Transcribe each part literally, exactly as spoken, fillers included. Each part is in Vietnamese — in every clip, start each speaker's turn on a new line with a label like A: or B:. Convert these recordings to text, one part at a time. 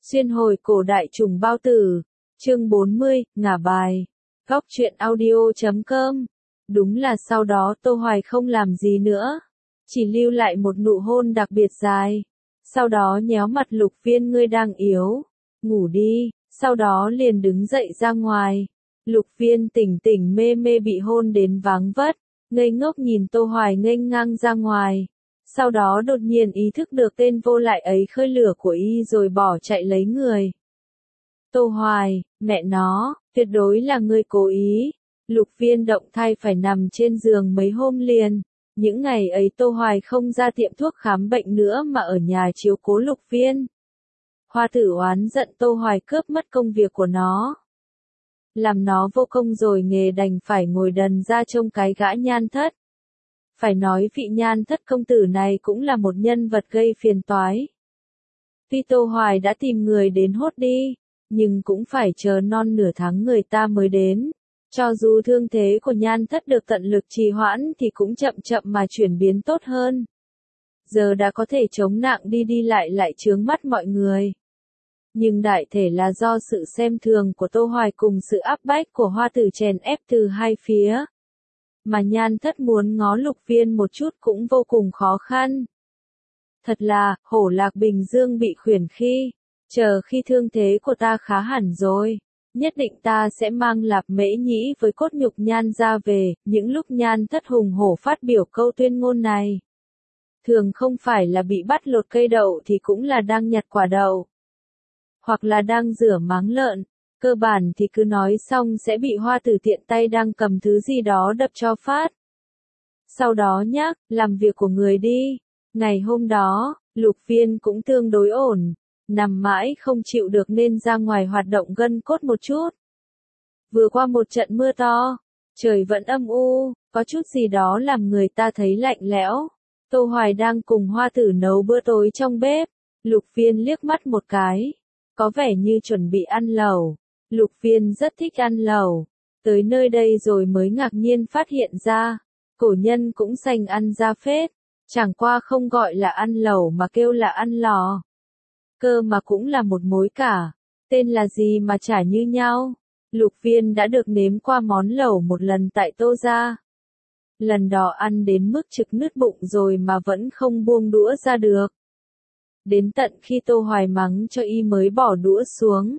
A: Xuyên hồi cổ đại trùng bao tử, chương bốn mươi, ngả bài. Góc truyện audio chấm com. Đúng là sau đó Tô Hoài không làm gì nữa, chỉ lưu lại một nụ hôn đặc biệt dài. Sau đó nhéo mặt Lục Viên, ngươi đang yếu, ngủ đi, sau đó liền đứng dậy ra ngoài. Lục Viên tỉnh tỉnh mê mê bị hôn đến váng vất, ngây ngốc nhìn Tô Hoài nghênh ngang ra ngoài. Sau đó đột nhiên ý thức được tên vô lại ấy khơi lửa của y rồi bỏ chạy lấy người. Tô Hoài, mẹ nó, tuyệt đối là ngươi cố ý. Lục Viên động thai phải nằm trên giường mấy hôm liền. Những ngày ấy Tô Hoài không ra tiệm thuốc khám bệnh nữa mà ở nhà chiếu cố Lục Viên. Hoa tử oán giận Tô Hoài cướp mất công việc của nó, làm nó vô công rồi nghề đành phải ngồi đần ra trông cái gã Nhan Thất. Phải nói vị Nhan Thất công tử này cũng là một nhân vật gây phiền toái. Tuy Tô Hoài đã tìm người đến hốt đi, nhưng cũng phải chờ non nửa tháng người ta mới đến. Cho dù thương thế của Nhan Thất được tận lực trì hoãn thì cũng chậm chậm mà chuyển biến tốt hơn. Giờ đã có thể chống nặng đi đi lại lại chướng mắt mọi người. Nhưng đại thể là do sự xem thường của Tô Hoài cùng sự áp bách của Hoa tử chèn ép từ hai phía. Mà Nhan Thất muốn ngó Lục Viên một chút cũng vô cùng khó khăn. Thật là, hổ lạc Bình Dương bị khuyển khi, chờ khi thương thế của ta khá hẳn rồi, nhất định ta sẽ mang Lạp Mễ Nhĩ với cốt nhục Nhan ra về. Những lúc Nhan Thất hùng hổ phát biểu câu tuyên ngôn này, thường không phải là bị bắt lột cây đậu thì cũng là đang nhặt quả đậu, hoặc là đang rửa máng lợn. Cơ bản thì cứ nói xong sẽ bị Hoa tử tiện tay đang cầm thứ gì đó đập cho phát. Sau đó nhắc, làm việc của người đi. Ngày hôm đó, Lục Viên cũng tương đối ổn, nằm mãi không chịu được nên ra ngoài hoạt động gân cốt một chút. Vừa qua một trận mưa to, trời vẫn âm u, có chút gì đó làm người ta thấy lạnh lẽo. Tô Hoài đang cùng Hoa tử nấu bữa tối trong bếp, Lục Viên liếc mắt một cái, có vẻ như chuẩn bị ăn lẩu. Lục Viên rất thích ăn lẩu, tới nơi đây rồi mới ngạc nhiên phát hiện ra, cổ nhân cũng sành ăn ra phết, chẳng qua không gọi là ăn lẩu mà kêu là ăn lò. Cơ mà cũng là một mối cả, tên là gì mà chả như nhau. Lục Viên đã được nếm qua món lẩu một lần tại Tô gia. Lần đó ăn đến mức trực nứt bụng rồi mà vẫn không buông đũa ra được. Đến tận khi Tô Hoài mắng cho y mới bỏ đũa xuống.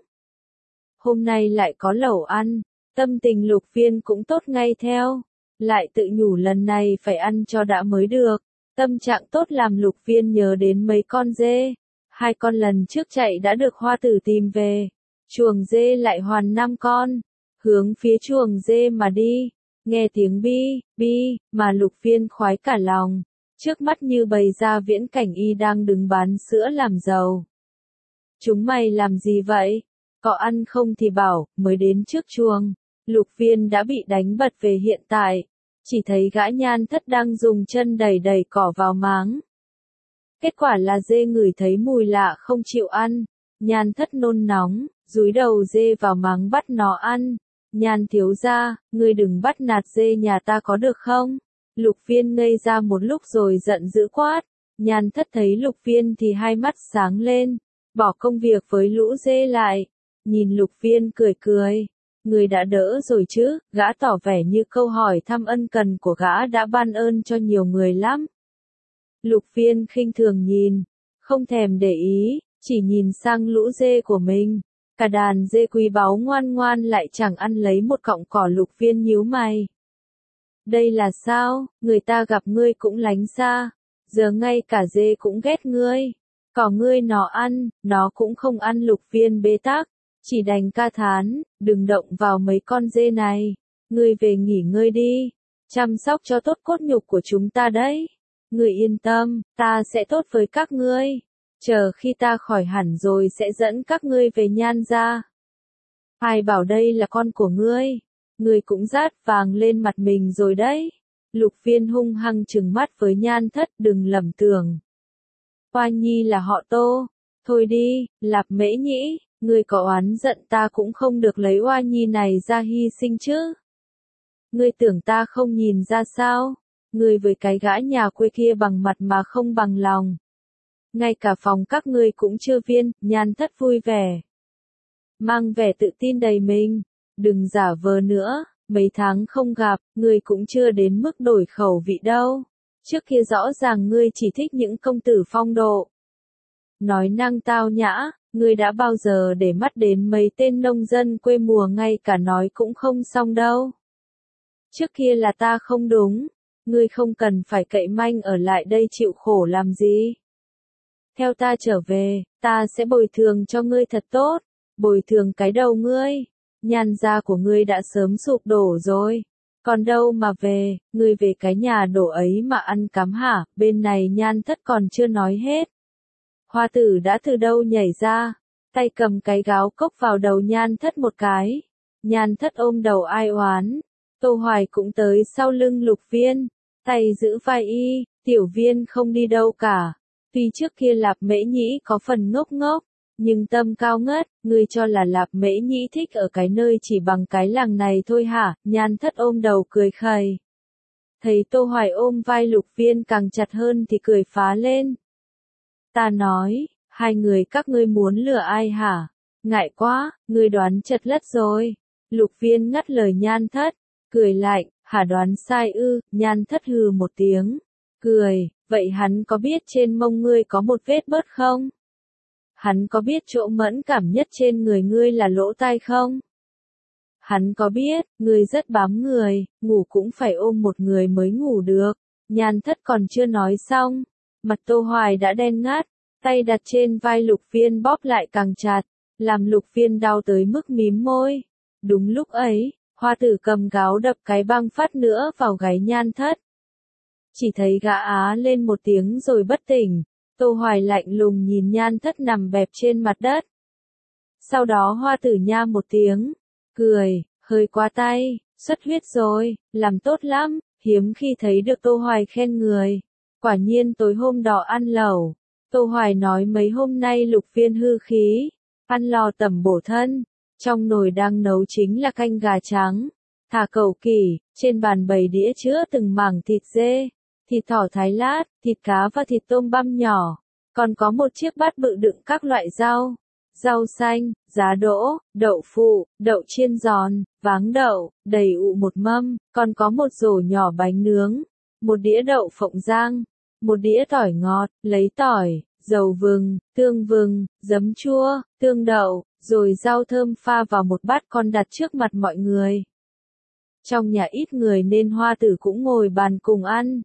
A: Hôm nay lại có lẩu ăn, tâm tình Lục Viên cũng tốt ngay theo, lại tự nhủ lần này phải ăn cho đã mới được. Tâm trạng tốt làm Lục Viên nhớ đến mấy con dê, hai con lần trước chạy đã được Hoa tử tìm về, chuồng dê lại hoàn năm con, hướng phía chuồng dê mà đi, nghe tiếng bi, bi, mà Lục Viên khoái cả lòng, trước mắt như bày ra viễn cảnh y đang đứng bán sữa làm giàu. Chúng mày làm gì vậy? Có ăn không thì bảo. Mới đến trước chuồng, Lục Viên đã bị đánh bật về hiện tại, chỉ thấy gã Nhan Thất đang dùng chân đẩy đẩy cỏ vào máng. Kết quả là dê ngửi thấy mùi lạ không chịu ăn, Nhan Thất nôn nóng, dúi đầu dê vào máng bắt nó ăn. Nhan thiếu gia, ngươi đừng bắt nạt dê nhà ta có được không? Lục Viên ngây ra một lúc rồi giận dữ quát. Nhan Thất thấy Lục Viên thì hai mắt sáng lên, bỏ công việc với lũ dê lại, nhìn Lục Viên cười cười. Người đã đỡ rồi chứ? Gã tỏ vẻ như câu hỏi thăm ân cần của gã đã ban ơn cho nhiều người lắm. Lục Viên khinh thường nhìn, không thèm để ý, chỉ nhìn sang lũ dê của mình. Cả đàn dê quý báu ngoan ngoan lại chẳng ăn lấy một cọng cỏ. Lục Viên nhíu mày. Đây là sao? Người ta gặp ngươi cũng lánh xa, giờ ngay cả dê cũng ghét ngươi. Cỏ ngươi nó ăn, nó cũng không ăn. Lục Viên bế tắc, chỉ đành ca thán, đừng động vào mấy con dê này, ngươi về nghỉ ngơi đi, chăm sóc cho tốt cốt nhục của chúng ta đấy. Ngươi yên tâm, ta sẽ tốt với các ngươi, chờ khi ta khỏi hẳn rồi sẽ dẫn các ngươi về Nhan gia. Ai bảo đây là con của ngươi, ngươi cũng rát vàng lên mặt mình rồi đấy. Lục Viên hung hăng trừng mắt với Nhan Thất, đừng lầm tưởng Hoa Nhi là họ Tô. Thôi đi, Lạp Mễ Nhĩ, ngươi có oán giận ta cũng không được lấy Hoa Nhi này ra hy sinh chứ. Ngươi tưởng ta không nhìn ra sao? Ngươi với cái gã nhà quê kia bằng mặt mà không bằng lòng. ngay cả phòng các ngươi cũng chưa viên, Nhan Thất vui vẻ. Mang vẻ tự tin đầy mình, đừng giả vờ nữa, mấy tháng không gặp, ngươi cũng chưa đến mức đổi khẩu vị đâu. Trước kia rõ ràng ngươi chỉ thích những công tử phong độ. Nói năng tao nhã, ngươi đã bao giờ để mắt đến mấy tên nông dân quê mùa ngay cả nói cũng không xong đâu. Trước kia là ta không đúng, ngươi không cần phải cậy manh ở lại đây chịu khổ làm gì. Theo ta trở về, ta sẽ bồi thường cho ngươi thật tốt, bồi thường cái đầu ngươi, Nhan gia của ngươi đã sớm sụp đổ rồi. Còn đâu mà về, ngươi về cái nhà đổ ấy mà ăn cắm hả, bên này Nhan Thất còn chưa nói hết. Hoa tử đã từ đâu nhảy ra, tay cầm cái gáo cốc vào đầu Nhan Thất một cái. Nhan Thất ôm đầu ai oán, Tô Hoài cũng tới sau lưng Lục Viên, tay giữ vai y, Tiểu Viên không đi đâu cả. Tuy trước kia Lạp Mễ Nhĩ có phần ngốc ngốc, nhưng tâm cao ngất, ngươi cho là Lạp Mễ Nhĩ thích ở cái nơi chỉ bằng cái làng này thôi hả? Nhan Thất ôm đầu cười khẩy. Thấy Tô Hoài ôm vai Lục Viên càng chặt hơn thì cười phá lên. Ta nói, hai người các ngươi muốn lừa ai hả? Ngại quá, ngươi đoán chật lất rồi. Lục Viên ngắt lời Nhan Thất, cười lạnh, hả đoán sai ư? Nhan Thất hừ một tiếng, cười, vậy hắn có biết trên mông ngươi có một vết bớt không? Hắn có biết chỗ mẫn cảm nhất trên người ngươi là lỗ tai không? Hắn có biết, ngươi rất bám người, ngủ cũng phải ôm một người mới ngủ được. Nhan Thất còn chưa nói xong, mặt Tô Hoài đã đen ngắt, tay đặt trên vai Lục Viên bóp lại càng chặt, làm Lục Viên đau tới mức mím môi. Đúng lúc ấy, Hoa tử cầm gáo đập cái băng phát nữa vào gáy Nhan Thất. Chỉ thấy gã á lên một tiếng rồi bất tỉnh. Tô Hoài lạnh lùng nhìn Nhan Thất nằm bẹp trên mặt đất. Sau đó Hoa tử nha một tiếng, cười, hơi quá tay, xuất huyết rồi, làm tốt lắm, hiếm khi thấy được Tô Hoài khen người. Quả nhiên tối hôm đó ăn lẩu, Tô Hoài nói mấy hôm nay Lục Viên hư khí, ăn lò tẩm bổ thân, trong nồi đang nấu chính là canh gà trắng, thả cẩu kỷ, trên bàn bày đĩa chứa từng mảng thịt dê, thịt thỏ thái lát, thịt cá và thịt tôm băm nhỏ, còn có một chiếc bát bự đựng các loại rau, rau xanh, giá đỗ, đậu phụ, đậu chiên giòn, váng đậu, đầy ụ một mâm, còn có một rổ nhỏ bánh nướng, một đĩa đậu phộng rang, một đĩa tỏi ngọt, lấy tỏi, dầu vừng, tương vừng, giấm chua, tương đậu, rồi rau thơm pha vào một bát con đặt trước mặt mọi người. Trong nhà ít người nên Hoa tử cũng ngồi bàn cùng ăn.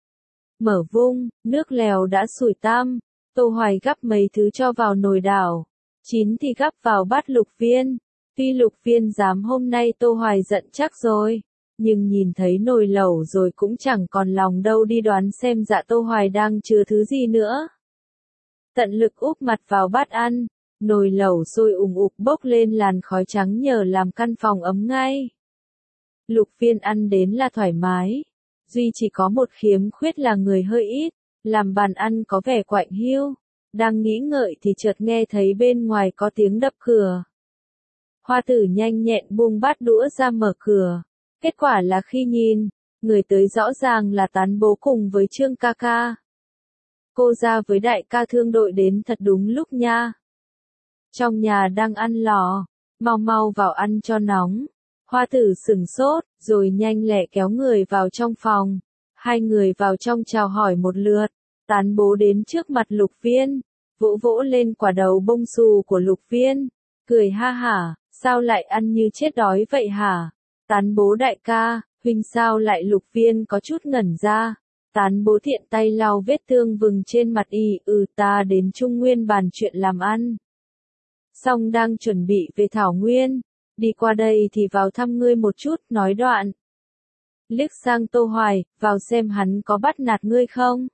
A: Mở vung, nước lèo đã sủi tam, Tô Hoài gắp mấy thứ cho vào nồi đảo, chín thì gắp vào bát Lục Viên. Tuy Lục Viên dám hôm nay Tô Hoài giận chắc rồi, nhưng nhìn thấy nồi lẩu rồi cũng chẳng còn lòng đâu đi đoán xem dạ Tô Hoài đang chứa thứ gì nữa. Tận lực úp mặt vào bát ăn, nồi lẩu sôi ùng ục bốc lên làn khói trắng nhờ làm căn phòng ấm ngay. Lục Viên ăn đến là thoải mái, duy chỉ có một khiếm khuyết là người hơi ít, làm bàn ăn có vẻ quạnh hiu. Đang nghĩ ngợi thì chợt nghe thấy bên ngoài có tiếng đập cửa. Hoa tử nhanh nhẹn buông bát đũa ra mở cửa. Kết quả là khi nhìn, người tới rõ ràng là Tán bố cùng với Trương ca ca. Cô ra với đại ca Thương đội đến thật đúng lúc nha. Trong nhà đang ăn lò, mau mau vào ăn cho nóng. Hoa tử sửng sốt, rồi nhanh lẹ kéo người vào trong phòng. Hai người vào trong chào hỏi một lượt. Tán bố đến trước mặt Lục Viên, vỗ vỗ lên quả đầu bông xù của Lục Viên, cười ha hả, sao lại ăn như chết đói vậy hả? Tán bố đại ca, huynh sao lại? Lục Viên có chút ngẩn ra. Tán bố thiện tay lau vết thương vừng trên mặt y, ừ ta đến Trung Nguyên bàn chuyện làm ăn. Xong đang chuẩn bị về Thảo Nguyên, đi qua đây thì vào thăm ngươi một chút, nói đoạn. Liếc sang Tô Hoài, vào xem hắn có bắt nạt ngươi không?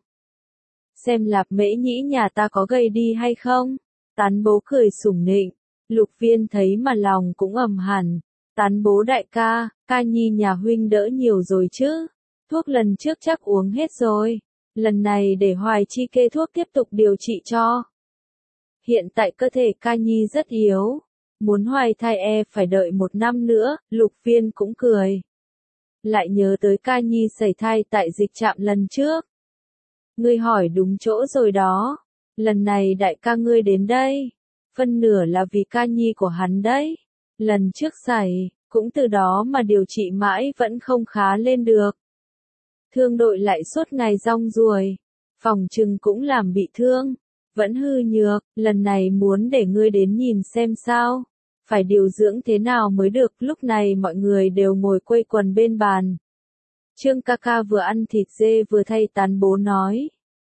A: Xem Lạp Mễ Nhĩ nhà ta có gầy đi hay không? Tán bố cười sủng nịnh, Lục Viên thấy mà lòng cũng ầm hẳn. Tán bố đại ca, ca nhi nhà huynh đỡ nhiều rồi chứ? Thuốc lần trước chắc uống hết rồi. Lần này để Hoài chi kê thuốc tiếp tục điều trị cho. Hiện tại cơ thể ca nhi rất yếu. Muốn hoài thai e phải đợi một năm nữa, Lục Viên cũng cười. Lại nhớ tới ca nhi sẩy thai tại dịch trạm lần trước. Ngươi hỏi đúng chỗ rồi đó. lần này đại ca ngươi đến đây, phân nửa là vì ca nhi của hắn đấy. Lần trước xảy, cũng từ đó mà điều trị mãi vẫn không khá lên được. Thương đội lại suốt ngày rong ruổi, phòng trừng cũng làm bị thương, vẫn hư nhược, lần này muốn để ngươi đến nhìn xem sao, phải điều dưỡng thế nào mới được. Lúc này mọi người đều ngồi quây quần bên bàn. Trương ca ca vừa ăn thịt dê vừa thay tán bố nói.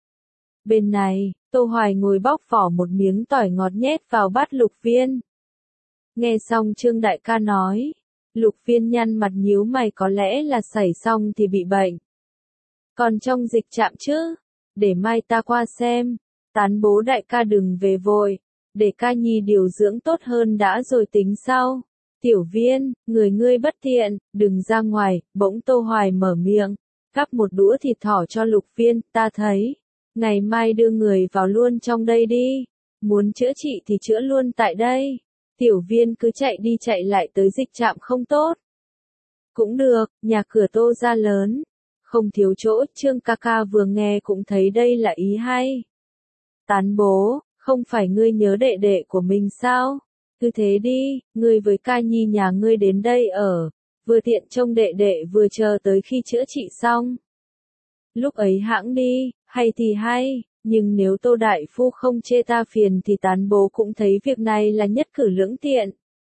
A: Bên này, Tô Hoài ngồi bóc vỏ một miếng tỏi ngọt nhét vào bát Lục Viên. Nghe xong Trương đại ca nói, Lục Viên nhăn mặt nhíu mày, có lẽ là xảy xong thì bị bệnh. Còn trong dịch trạm chứ, để mai ta qua xem, tán bố đại ca đừng về vội, để ca nhi điều dưỡng tốt hơn đã rồi tính sau. Tiểu Viên, người ngươi bất thiện, đừng ra ngoài. Bỗng Tô Hoài mở miệng, gắp một đũa thịt thỏ cho Lục Viên. Ta thấy, ngày mai đưa người vào luôn trong đây đi, muốn chữa trị thì chữa luôn tại đây. Tiểu Viên cứ chạy đi chạy lại tới dịch trạm không tốt. Cũng được, nhà cửa Tô gia lớn, không thiếu chỗ. Trương ca ca vừa nghe cũng thấy đây là ý hay. Tán bố, không phải ngươi nhớ đệ đệ của mình sao? Cứ thế đi, ngươi với ca nhi nhà ngươi đến đây ở, vừa tiện trông đệ đệ vừa chờ tới khi chữa trị xong. Lúc ấy hãng đi, hay thì hay, nhưng nếu Tô đại phu không chê ta phiền thì tán bố cũng thấy việc này là nhất cử lưỡng tiện.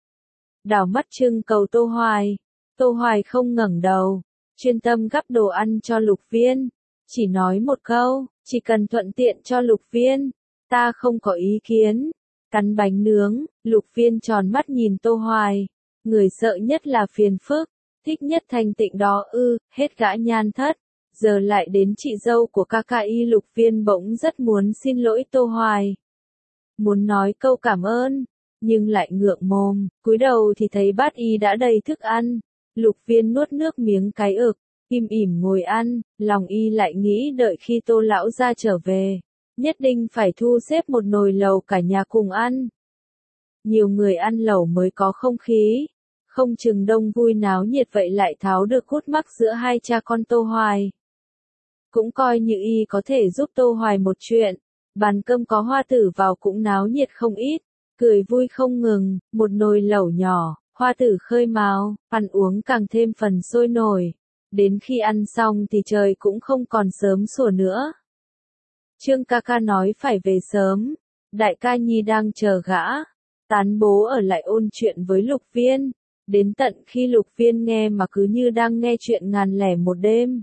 A: Đảo mắt trưng cầu Tô Hoài, Tô Hoài không ngẩng đầu, chuyên tâm gắp đồ ăn cho Lục Viên, chỉ nói một câu, chỉ cần thuận tiện cho Lục Viên, ta không có ý kiến. Cắn bánh nướng, Lục Viên tròn mắt nhìn Tô Hoài, người sợ nhất là phiền phức, thích nhất thanh tịnh đó ư, hết gã nhan thất, giờ lại đến chị dâu của ca ca y. Lục Viên bỗng rất muốn xin lỗi Tô Hoài, muốn nói câu cảm ơn, nhưng lại ngượng mồm, cúi đầu thì thấy bát y đã đầy thức ăn. Lục Viên nuốt nước miếng cái ực, im ỉm ngồi ăn, lòng y lại nghĩ đợi khi Tô lão gia trở về, nhất định phải thu xếp một nồi lẩu cả nhà cùng ăn. Nhiều người ăn lẩu mới có không khí, không chừng đông vui náo nhiệt vậy lại tháo được khúc mắc giữa hai cha con Tô Hoài. Cũng coi như y có thể giúp Tô Hoài một chuyện, bàn cơm có Hoa Tử vào cũng náo nhiệt không ít, cười vui không ngừng. Một nồi lẩu nhỏ, Hoa Tử khơi mào, ăn uống càng thêm phần sôi nổi, đến khi ăn xong thì trời cũng không còn sớm sủa nữa. Trương ca ca nói phải về sớm, đại ca nhi đang chờ gã. Tán bố ở lại ôn chuyện với Lục Viên, đến tận khi Lục Viên nghe mà cứ như đang nghe chuyện ngàn lẻ một đêm.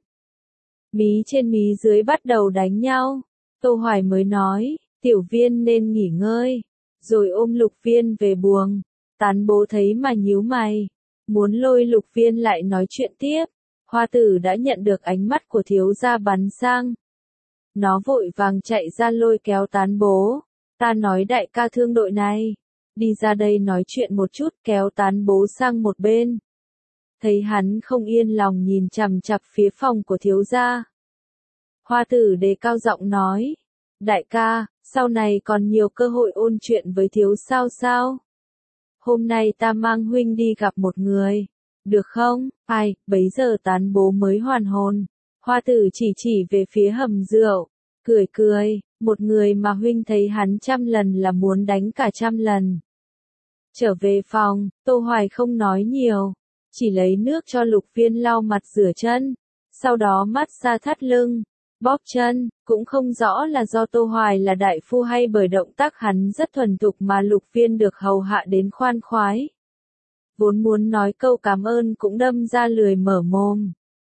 A: Mí trên mí dưới bắt đầu đánh nhau, Tô Hoài mới nói, Tiểu Viên nên nghỉ ngơi, rồi ôm Lục Viên về buồng. Tán bố thấy mà nhíu mày, muốn lôi Lục Viên lại nói chuyện tiếp. Hoa Tử đã nhận được ánh mắt của thiếu gia bắn sang. Nó vội vàng chạy ra lôi kéo tán bố. Ta nói đại ca thương đội này, đi ra đây nói chuyện một chút, kéo tán bố sang một bên. Thấy hắn không yên lòng nhìn chằm chằm phía phòng của thiếu gia. Hoa Tử đề cao giọng nói, đại ca, sau này còn nhiều cơ hội ôn chuyện với thiếu sao sao? Hôm nay ta mang huynh đi gặp một người, được không? Ai, bấy giờ tán bố mới hoàn hồn. Hoa Tử chỉ chỉ về phía hầm rượu, cười cười, một người mà huynh thấy hắn trăm lần là muốn đánh cả trăm lần. Trở về phòng, Tô Hoài không nói nhiều, chỉ lấy nước cho Lục Viên lau mặt rửa chân, sau đó mát xa thắt lưng, bóp chân. Cũng không rõ là do Tô Hoài là đại phu hay bởi động tác hắn rất thuần thục mà Lục Viên được hầu hạ đến khoan khoái. Vốn muốn nói câu cảm ơn cũng đâm ra lười mở mồm.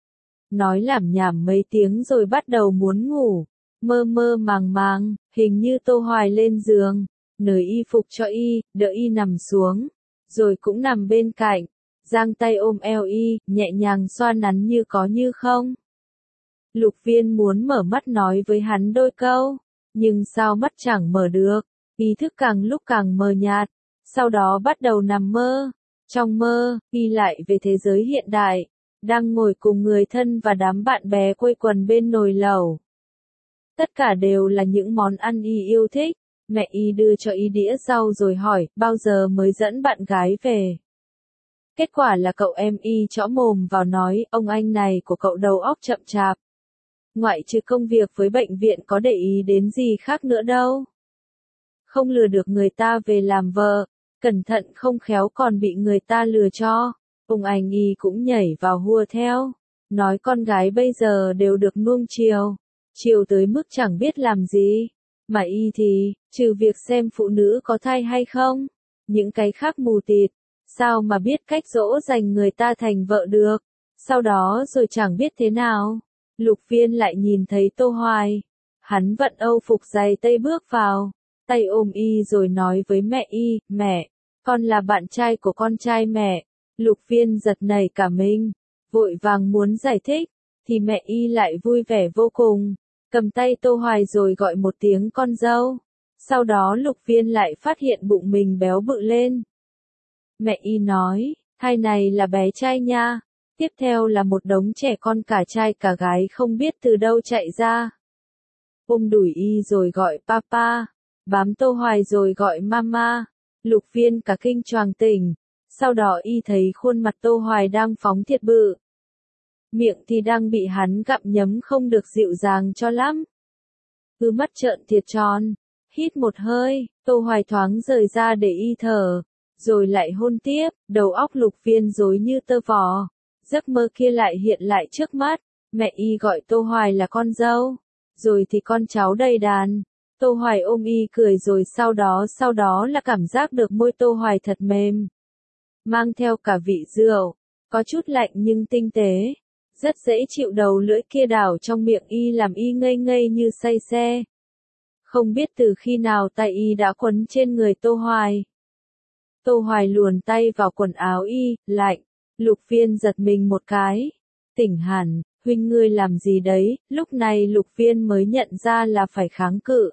A: Nói lảm nhảm mấy tiếng rồi bắt đầu muốn ngủ, mơ mơ màng màng, hình như Tô Hoài lên giường, nới y phục cho y, đỡ y nằm xuống, rồi cũng nằm bên cạnh, giang tay ôm eo y, nhẹ nhàng xoa nắn như có như không. Lục Viên muốn mở mắt nói với hắn đôi câu, nhưng sao mắt chẳng mở được, ý thức càng lúc càng mờ nhạt, sau đó bắt đầu nằm mơ. Trong mơ, y lại về thế giới hiện đại, đang ngồi cùng người thân và đám bạn bè quây quần bên nồi lẩu. Tất cả đều là những món ăn y yêu thích, mẹ y đưa cho y đĩa rau rồi hỏi, bao giờ mới dẫn bạn gái về. Kết quả là cậu em y chõ mồm vào nói, ông anh này của cậu đầu óc chậm chạp. Ngoại trừ công việc với bệnh viện có để ý đến gì khác nữa đâu. không lừa được người ta về làm vợ, cẩn thận không khéo còn bị người ta lừa cho. Ông anh y cũng nhảy vào hùa theo, nói con gái bây giờ đều được nuông chiều, chiều tới mức chẳng biết làm gì, mà y thì, trừ việc xem phụ nữ có thai hay không, những cái khác mù tịt, sao mà biết cách dỗ dành người ta thành vợ được, sau đó rồi chẳng biết thế nào. Lục Viên lại nhìn thấy Tô Hoài, hắn vận âu phục giày tây bước vào, tay ôm y rồi nói với mẹ y, mẹ, con là bạn trai của con trai mẹ. Lục Viên giật nảy cả mình, vội vàng muốn giải thích, thì mẹ y lại vui vẻ vô cùng, cầm tay Tô Hoài rồi gọi một tiếng con dâu. Sau đó Lục Viên lại phát hiện bụng mình béo bự lên. Mẹ y nói, thai này là bé trai nha. Tiếp theo là một đống trẻ con cả trai cả gái không biết từ đâu chạy ra. Ôm đùi y rồi gọi papa, bám Tô Hoài rồi gọi mama. Lục Viên cả kinh choàng tỉnh. Sau đó y thấy khuôn mặt Tô Hoài đang phóng thiệt bự. Miệng thì đang bị hắn gặm nhấm không được dịu dàng cho lắm. Cứ mắt trợn thiệt tròn, hít một hơi, Tô Hoài thoáng rời ra để y thở, rồi lại hôn tiếp, đầu óc Lục Viên rối như tơ vò. Giấc mơ kia lại hiện lại trước mắt, mẹ y gọi Tô Hoài là con dâu, rồi thì con cháu đầy đàn. Tô Hoài ôm y cười rồi sau đó sau đó là cảm giác được môi Tô Hoài thật mềm, mang theo cả vị rượu, có chút lạnh nhưng tinh tế, rất dễ chịu. Đầu lưỡi kia đảo trong miệng y làm y ngây ngây như say xe. Không biết từ khi nào tay y đã quấn trên người Tô Hoài. Tô Hoài luồn tay vào quần áo y, lạnh. Lục Viên giật mình một cái. Tỉnh hẳn, huynh ngươi làm gì đấy? Lúc này Lục Viên mới nhận ra là phải kháng cự.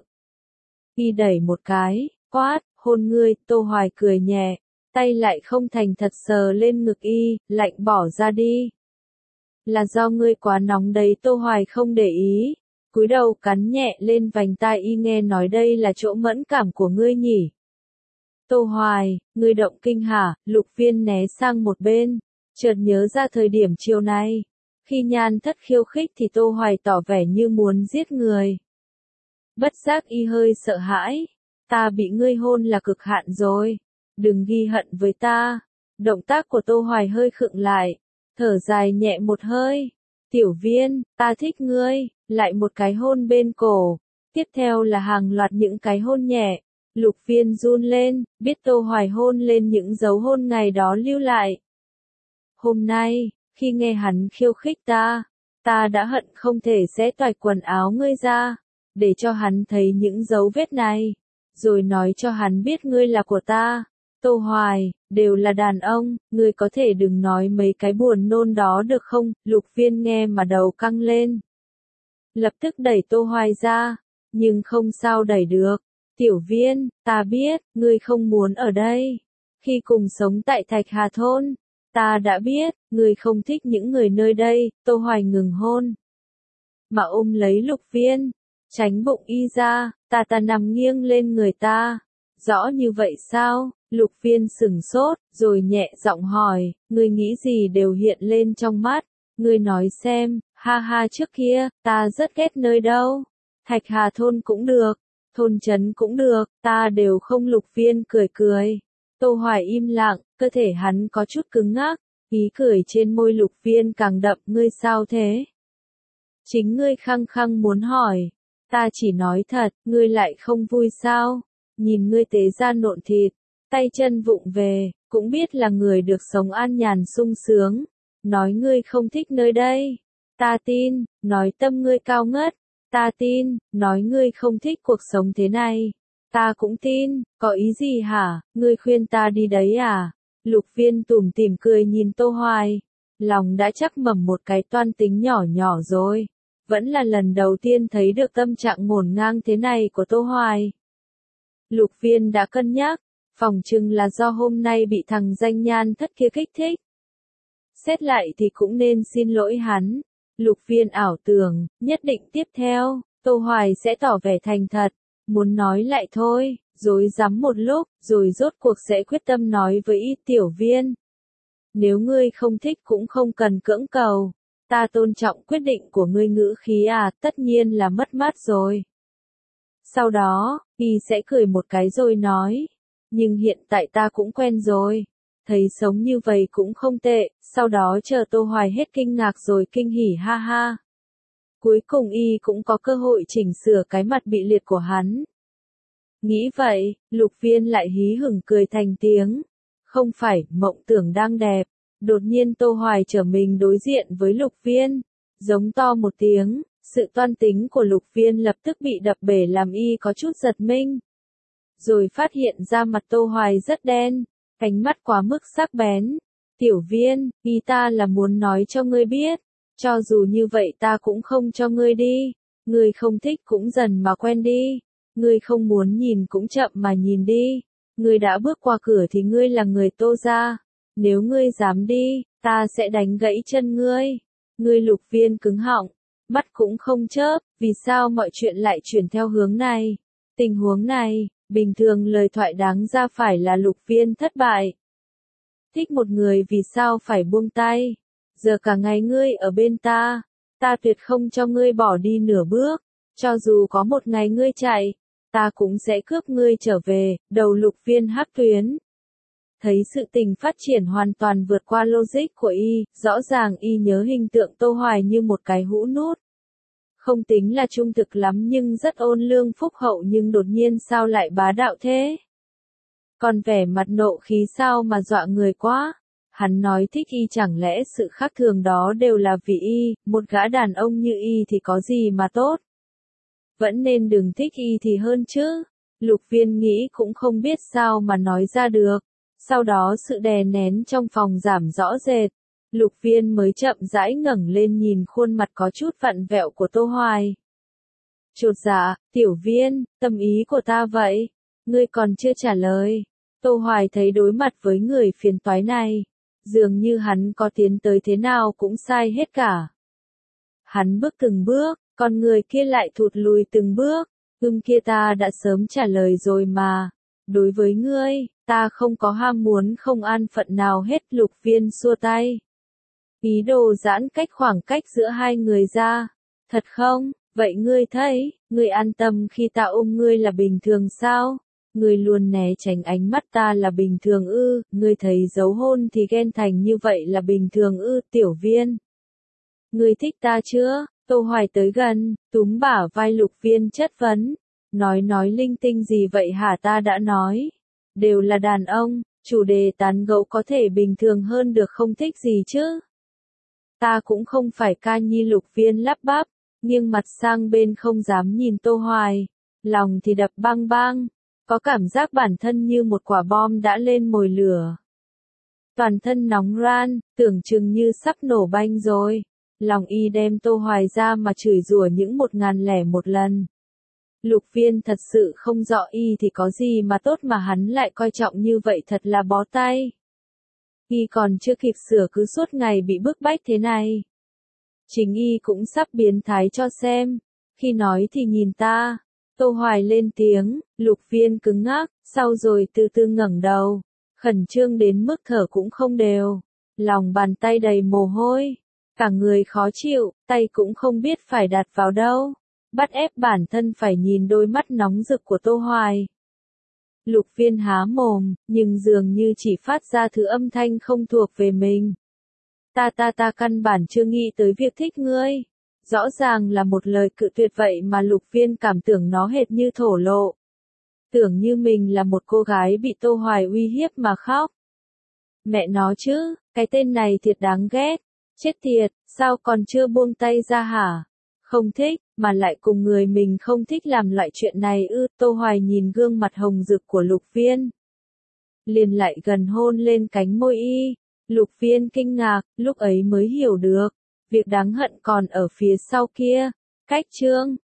A: Y đẩy một cái, quát, hôn ngươi. Tô Hoài cười nhẹ, tay lại không thành thật sờ lên ngực y, lạnh bỏ ra đi. Là do ngươi quá nóng đấy. Tô Hoài không để ý, cúi đầu cắn nhẹ lên vành tai y, nghe nói đây là chỗ mẫn cảm của ngươi nhỉ. Tô Hoài, ngươi động kinh hả? Lục Viên né sang một bên, chợt nhớ ra thời điểm chiều nay, khi Nhan Thất khiêu khích thì Tô Hoài tỏ vẻ như muốn giết người. Bất giác y hơi sợ hãi, ta bị ngươi hôn là cực hạn rồi, đừng ghi hận với ta. Động tác của Tô Hoài hơi khựng lại, thở dài nhẹ một hơi. Tiểu Viên, ta thích ngươi. Lại một cái hôn bên cổ, tiếp theo là hàng loạt những cái hôn nhẹ. Lục Viên run lên, biết Tô Hoài hôn lên những dấu hôn ngày đó lưu lại. Hôm nay, khi nghe hắn khiêu khích ta, ta đã hận không thể xé toạc quần áo ngươi ra, để cho hắn thấy những dấu vết này, rồi nói cho hắn biết ngươi là của ta. Tô Hoài, đều là đàn ông, ngươi có thể đừng nói mấy cái buồn nôn đó được không? Lục Viên nghe mà đầu căng lên, lập tức đẩy Tô Hoài ra, nhưng không sao đẩy được. Tiểu Viên, ta biết, ngươi không muốn ở đây. Khi cùng sống tại Thạch Hà Thôn, ta đã biết, ngươi không thích những người nơi đây. Tô Hoài ngừng hôn, mà ôm lấy Lục Viên, tránh bụng y ra, ta ta nằm nghiêng lên người ta. Rõ như vậy sao? Lục Viên sửng sốt, rồi nhẹ giọng hỏi, ngươi nghĩ gì đều hiện lên trong mắt. Ngươi nói xem, ha ha, trước kia, ta rất ghét nơi đâu. Thạch Hà Thôn cũng được, thôn trấn cũng được, ta đều không. Lục Viên cười cười. Tô Hoài im lặng, cơ thể hắn có chút cứng ngắc, ý cười trên môi Lục Viên càng đậm. Ngươi sao thế? Chính ngươi khăng khăng muốn hỏi. Ta chỉ nói thật, ngươi lại không vui sao? Nhìn ngươi tế ra nộn thịt, tay chân vụng về, cũng biết là người được sống an nhàn sung sướng. Nói ngươi không thích nơi đây, ta tin. Nói tâm ngươi cao ngất, ta tin. Nói ngươi không thích cuộc sống thế này, ta cũng tin. Có ý gì hả? Ngươi khuyên ta đi đấy à? Lục Viên tủm tỉm cười nhìn Tô Hoài, lòng đã chắc mầm một cái toan tính nhỏ nhỏ rồi. Vẫn là lần đầu tiên thấy được tâm trạng ngổn ngang thế này của Tô Hoài. Lục Viên đã cân nhắc, phỏng chừng là do hôm nay bị thằng danh Nhan Thất kia kích thích. Xét lại thì cũng nên xin lỗi hắn. Lục Viên ảo tưởng, nhất định tiếp theo, Tô Hoài sẽ tỏ vẻ thành thật, muốn nói lại thôi, rối rắm một lúc, rồi rốt cuộc sẽ quyết tâm nói với y. Tiểu Viên, nếu ngươi không thích cũng không cần cưỡng cầu, ta tôn trọng quyết định của ngươi. Ngữ khí à, tất nhiên là mất mát rồi. Sau đó, y sẽ cười một cái rồi nói. Nhưng hiện tại ta cũng quen rồi. Thấy sống như vậy cũng không tệ, sau đó chờ Tô Hoài hết kinh ngạc rồi kinh hỉ ha ha. Cuối cùng y cũng có cơ hội chỉnh sửa cái mặt bị liệt của hắn. Nghĩ vậy, Lục Viên lại hí hửng cười thành tiếng. Không phải, mộng tưởng đang đẹp. Đột nhiên Tô Hoài trở mình đối diện với Lục Viên. Giống to một tiếng, sự toan tính của Lục Viên lập tức bị đập bể làm y có chút giật mình. Rồi phát hiện ra mặt Tô Hoài rất đen, ánh mắt quá mức sắc bén. Tiểu Viên, ý ta là muốn nói cho ngươi biết. Cho dù như vậy ta cũng không cho ngươi đi. Ngươi không thích cũng dần mà quen đi. Ngươi không muốn nhìn cũng chậm mà nhìn đi. Ngươi đã bước qua cửa thì ngươi là người Tô gia. Nếu ngươi dám đi, ta sẽ đánh gãy chân ngươi. Ngươi Lục Viên cứng họng, mắt cũng không chớp, vì sao mọi chuyện lại chuyển theo hướng này? Tình huống này, bình thường lời thoại đáng ra phải là Lục Viên thất bại. Thích một người vì sao phải buông tay? Giờ cả ngày ngươi ở bên ta, ta tuyệt không cho ngươi bỏ đi nửa bước. Cho dù có một ngày ngươi chạy, ta cũng sẽ cướp ngươi trở về. Đầu Lục Viên hắc tuyến. Thấy sự tình phát triển hoàn toàn vượt qua logic của y, rõ ràng y nhớ hình tượng Tô Hoài như một cái hũ nút. Không tính là trung thực lắm nhưng rất ôn lương phúc hậu nhưng đột nhiên sao lại bá đạo thế? Còn vẻ mặt nộ khí sao mà dọa người quá? Hắn nói thích y chẳng lẽ sự khác thường đó đều là vì y, một gã đàn ông như y thì có gì mà tốt? Vẫn nên đừng thích y thì hơn chứ. Lục Viên nghĩ cũng không biết sao mà nói ra được. Sau đó sự đè nén trong phòng giảm rõ rệt. Lục Viên mới chậm rãi ngẩng lên nhìn khuôn mặt có chút vặn vẹo của Tô Hoài. Chột dạ, Tiểu Viên, tâm ý của ta vậy? Ngươi còn chưa trả lời. Tô Hoài thấy đối mặt với người phiền toái này. Dường như hắn có tiến tới thế nào cũng sai hết cả. Hắn bước từng bước, còn người kia lại thụt lùi từng bước. Ưm kia ta đã sớm trả lời rồi mà. Đối với ngươi, ta không có ham muốn không an phận nào hết. Lục Viên xua tay. Ý đồ giãn cách khoảng cách giữa hai người ra. Thật không? Vậy ngươi thấy, ngươi an tâm khi ta ôm ngươi là bình thường sao? Ngươi luôn né tránh ánh mắt ta là bình thường ư? Ngươi thấy dấu hôn thì ghen thành như vậy là bình thường ư? Tiểu Viên, ngươi thích ta chưa? Tô Hoài tới gần, túm bả vai Lục Viên chất vấn. Nói nói linh tinh gì vậy hả? Ta đã nói. Đều là đàn ông, chủ đề tán gẫu có thể bình thường hơn được không? Thích gì chứ? Ta cũng không phải ca nhi. Lục Viên lắp bắp, nghiêng mặt sang bên không dám nhìn Tô Hoài. Lòng thì đập bang bang, có cảm giác bản thân như một quả bom đã lên mồi lửa. Toàn thân nóng ran, tưởng chừng như sắp nổ banh rồi. Lòng y đem Tô Hoài ra mà chửi rủa những một ngàn lẻ một lần. Lục Viên thật sự không rõ y thì có gì mà tốt mà hắn lại coi trọng như vậy, thật là bó tay. Y còn chưa kịp sửa cứ suốt ngày bị bức bách thế này. Chính y cũng sắp biến thái cho xem. Khi nói thì nhìn ta. Tô Hoài lên tiếng, Lục Viên cứng ngắc, sau rồi từ từ ngẩng đầu. Khẩn trương đến mức thở cũng không đều. Lòng bàn tay đầy mồ hôi. Cả người khó chịu, tay cũng không biết phải đặt vào đâu. Bắt ép bản thân phải nhìn đôi mắt nóng rực của Tô Hoài. Lục Viên há mồm, nhưng dường như chỉ phát ra thứ âm thanh không thuộc về mình. Ta ta ta căn bản chưa nghĩ tới việc thích ngươi. Rõ ràng là một lời cự tuyệt vậy mà Lục Viên cảm tưởng nó hệt như thổ lộ. Tưởng như mình là một cô gái bị Tô Hoài uy hiếp mà khóc. Mẹ nó chứ, cái tên này thiệt đáng ghét. Chết tiệt, sao còn chưa buông tay ra hả? Không thích, mà lại cùng người mình không thích làm loại chuyện này ư? Tô Hoài nhìn gương mặt hồng rực của Lục Viên. Liền lại gần hôn lên cánh môi y. Lục Viên kinh ngạc, lúc ấy mới hiểu được. Việc đáng hận còn ở phía sau kia. Cách chương